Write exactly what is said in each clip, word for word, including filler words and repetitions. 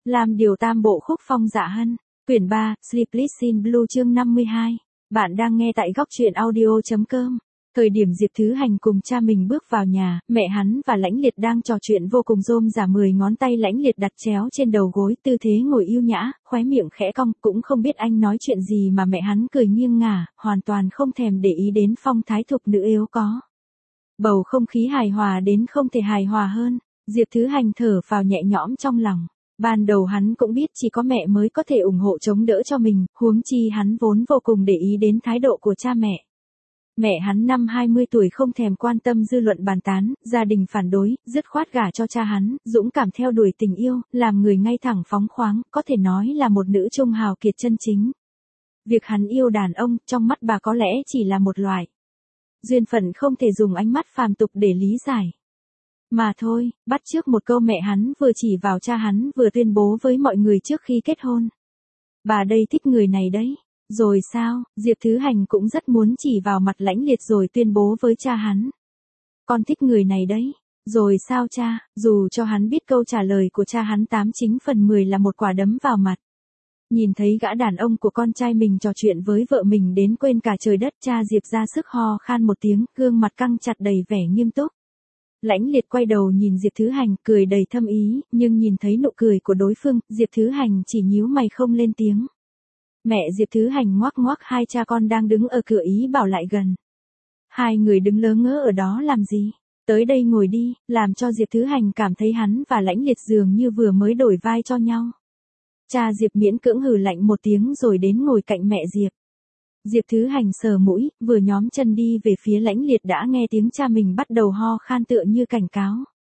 Làm điều tam bộ khúc phong dạ hân. Quyển ba, Sleepless in Blue chương năm mươi hai. Bạn đang nghe tại góc truyện audio.com. Thời điểm Diệp Thứ Hành cùng cha mình bước vào nhà, mẹ hắn và Lãnh Liệt đang trò chuyện vô cùng rôm rả, mười ngón tay Lãnh Liệt đặt chéo trên đầu gối, tư thế ngồi yêu nhã, khóe miệng khẽ cong, cũng không biết anh nói chuyện gì mà mẹ hắn cười nghiêng ngả, hoàn toàn không thèm để ý đến phong thái thục nữ yếu có. Bầu không khí hài hòa đến không thể hài hòa hơn, Diệp Thứ Hành thở phào nhẹ nhõm trong lòng. Ban đầu hắn cũng biết chỉ có mẹ mới có thể ủng hộ chống đỡ cho mình, huống chi hắn vốn vô cùng để ý đến thái độ của cha mẹ. Mẹ hắn năm hai mươi tuổi không thèm quan tâm dư luận bàn tán, gia đình phản đối, dứt khoát gả cho cha hắn, dũng cảm theo đuổi tình yêu, làm người ngay thẳng phóng khoáng, có thể nói là một nữ trung hào kiệt chân chính. Việc hắn yêu đàn ông, trong mắt bà có lẽ chỉ là một loại duyên phận không thể dùng ánh mắt phàm tục để lý giải. Mà thôi, bắt chước một câu mẹ hắn vừa chỉ vào cha hắn vừa tuyên bố với mọi người trước khi kết hôn. Bà đây thích người này đấy. Rồi sao, Diệp Thứ Hành cũng rất muốn chỉ vào mặt Lãnh Liệt rồi tuyên bố với cha hắn. Con thích người này đấy. Rồi sao cha, dù cho hắn biết câu trả lời của cha hắn tám chính phần mười là một quả đấm vào mặt. Nhìn thấy gã đàn ông của con trai mình trò chuyện với vợ mình đến quên cả trời đất, cha Diệp ra sức ho khan một tiếng, gương mặt căng chặt đầy vẻ nghiêm túc. Lãnh Liệt quay đầu nhìn Diệp Thứ Hành, cười đầy thâm ý, nhưng nhìn thấy nụ cười của đối phương, Diệp Thứ Hành chỉ nhíu mày không lên tiếng. Mẹ Diệp Thứ Hành ngoác ngoác hai cha con đang đứng ở cửa ý bảo lại gần. Hai người đứng lớ ngớ ở đó làm gì? Tới đây ngồi đi, làm cho Diệp Thứ Hành cảm thấy hắn và Lãnh Liệt dường như vừa mới đổi vai cho nhau. Cha Diệp miễn cưỡng hừ lạnh một tiếng rồi đến ngồi cạnh mẹ Diệp. Diệp Thứ Hành sờ mũi, vừa nhón chân đi về phía Lãnh Liệt đã nghe tiếng cha mình bắt đầu ho khan tựa như cảnh cáo.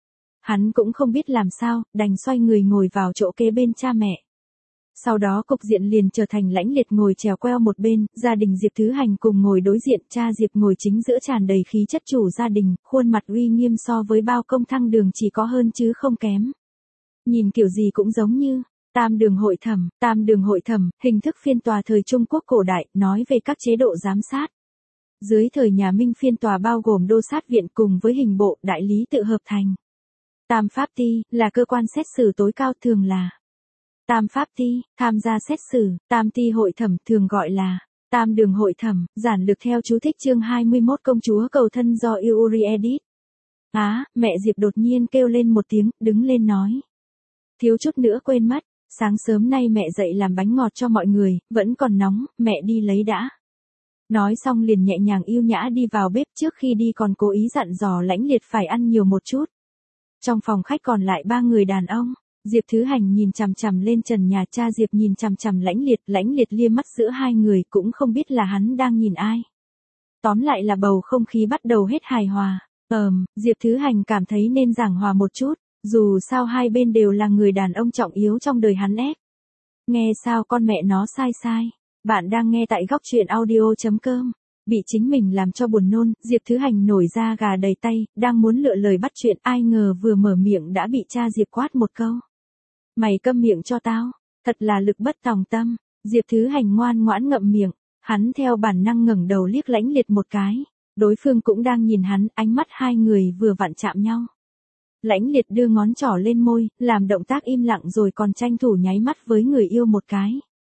Hắn cũng không biết làm sao, đành xoay người ngồi vào chỗ kế bên cha mẹ. Sau đó cục diện liền trở thành Lãnh Liệt ngồi chèo queo một bên, gia đình Diệp Thứ Hành cùng ngồi đối diện, cha Diệp ngồi chính giữa tràn đầy khí chất chủ gia đình, khuôn mặt uy nghiêm so với bao công thăng đường chỉ có hơn chứ không kém. Nhìn kiểu gì cũng giống như Tam đường hội thẩm. Tam đường hội thẩm, hình thức phiên tòa thời Trung Quốc cổ đại, nói về các chế độ giám sát. Dưới thời nhà Minh phiên tòa bao gồm đô sát viện cùng với hình bộ, đại lý tự hợp thành. Tam pháp ty, là cơ quan xét xử tối cao, thường là Tam pháp ty, tham gia xét xử. Tam ty hội thẩm, thường gọi là Tam đường hội thẩm, giản lược theo chú thích chương hai mươi mốt công chúa cầu thân do Yuri edit. Á, mẹ Diệp đột nhiên kêu lên một tiếng, đứng lên nói. Thiếu chút nữa quên mất. Sáng sớm nay mẹ dậy làm bánh ngọt cho mọi người, vẫn còn nóng, mẹ đi lấy đã. Nói xong liền nhẹ nhàng yêu nhã đi vào bếp, trước khi đi còn cố ý dặn dò Lãnh Liệt phải ăn nhiều một chút. Trong phòng khách còn lại ba người đàn ông, Diệp Thứ Hành nhìn chằm chằm lên trần nhà, cha Diệp nhìn chằm chằm Lãnh Liệt, Lãnh Liệt lia mắt giữa hai người cũng không biết là hắn đang nhìn ai. Tóm lại là bầu không khí bắt đầu hết hài hòa. Ờm, Diệp Thứ Hành cảm thấy nên giảng hòa một chút. Dù sao hai bên đều là người đàn ông trọng yếu trong đời hắn ép. Nghe sao con mẹ nó sai sai. Bạn đang nghe tại góc truyện audio.com. Bị chính mình làm cho buồn nôn, Diệp Thứ Hành nổi da gà đầy tay, đang muốn lựa lời bắt chuyện, ai ngờ vừa mở miệng đã bị cha Diệp quát một câu. Mày câm miệng cho tao, thật là lực bất tòng tâm. Diệp Thứ Hành ngoan ngoãn ngậm miệng, hắn theo bản năng ngẩng đầu liếc Lãnh Liệt một cái. Đối phương cũng đang nhìn hắn, ánh mắt hai người vừa vặn chạm nhau. Lãnh Liệt đưa ngón trỏ lên môi, làm động tác im lặng rồi còn tranh thủ nháy mắt với người yêu một cái.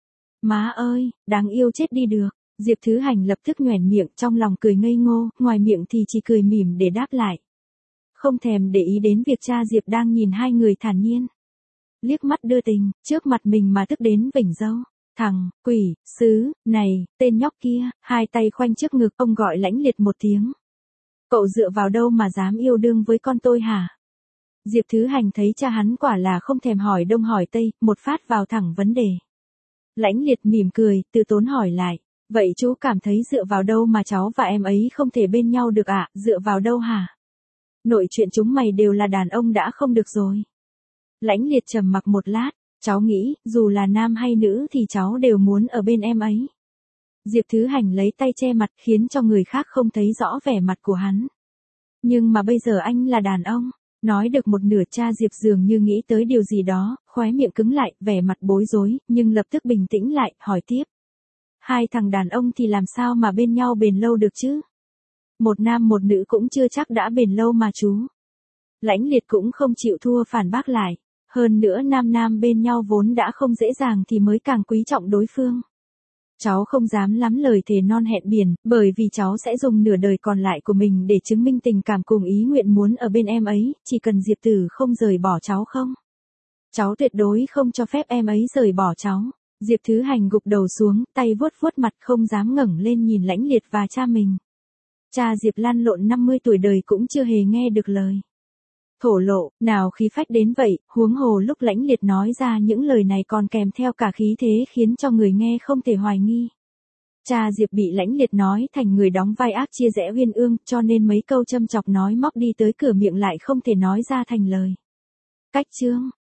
Má ơi, đáng yêu chết đi được. Diệp Thứ Hành lập tức nhoẻn miệng, trong lòng cười ngây ngô, ngoài miệng thì chỉ cười mỉm để đáp lại. Không thèm để ý đến việc cha Diệp đang nhìn hai người thản nhiên. Liếc mắt đưa tình, trước mặt mình mà tức đến vểnh râu. Thằng, quỷ, sứ, này, tên nhóc kia, hai tay khoanh trước ngực, ông gọi Lãnh Liệt một tiếng. Cậu dựa vào đâu mà dám yêu đương với con tôi hả? Diệp Thứ Hành thấy cha hắn quả là không thèm hỏi đông hỏi tây, một phát vào thẳng vấn đề. Lãnh Liệt mỉm cười, từ tốn hỏi lại, vậy chú cảm thấy dựa vào đâu mà cháu và em ấy không thể bên nhau được ạ, à? Dựa vào đâu hả? Nội chuyện chúng mày đều là đàn ông đã không được rồi. Lãnh Liệt trầm mặc một lát, cháu nghĩ, dù là nam hay nữ thì cháu đều muốn ở bên em ấy. Diệp Thứ Hành lấy tay che mặt khiến cho người khác không thấy rõ vẻ mặt của hắn. Nhưng mà bây giờ anh là đàn ông. Nói được một nửa, cha Diệp dường như nghĩ tới điều gì đó, khóe miệng cứng lại, vẻ mặt bối rối, nhưng lập tức bình tĩnh lại, hỏi tiếp. Hai thằng đàn ông thì làm sao mà bên nhau bền lâu được chứ? Một nam một nữ cũng chưa chắc đã bền lâu mà chú. Lãnh Liệt cũng không chịu thua phản bác lại. Hơn nữa nam nam bên nhau vốn đã không dễ dàng thì mới càng quý trọng đối phương. Cháu không dám lắm lời thề non hẹn biển, bởi vì cháu sẽ dùng nửa đời còn lại của mình để chứng minh tình cảm cùng ý nguyện muốn ở bên em ấy, chỉ cần Diệp Tử không rời bỏ cháu không. Cháu tuyệt đối không cho phép em ấy rời bỏ cháu. Diệp Thứ Hành gục đầu xuống, tay vuốt vuốt mặt không dám ngẩng lên nhìn Lãnh Liệt và cha mình. Cha Diệp lăn lộn năm mươi tuổi đời cũng chưa hề nghe được lời thổ lộ, nào khí phách đến vậy, huống hồ lúc Lãnh Liệt nói ra những lời này còn kèm theo cả khí thế khiến cho người nghe không thể hoài nghi. Cha Diệp bị Lãnh Liệt nói thành người đóng vai ác chia rẽ uyên ương, cho nên mấy câu châm chọc nói móc đi tới cửa miệng lại không thể nói ra thành lời. Cách chương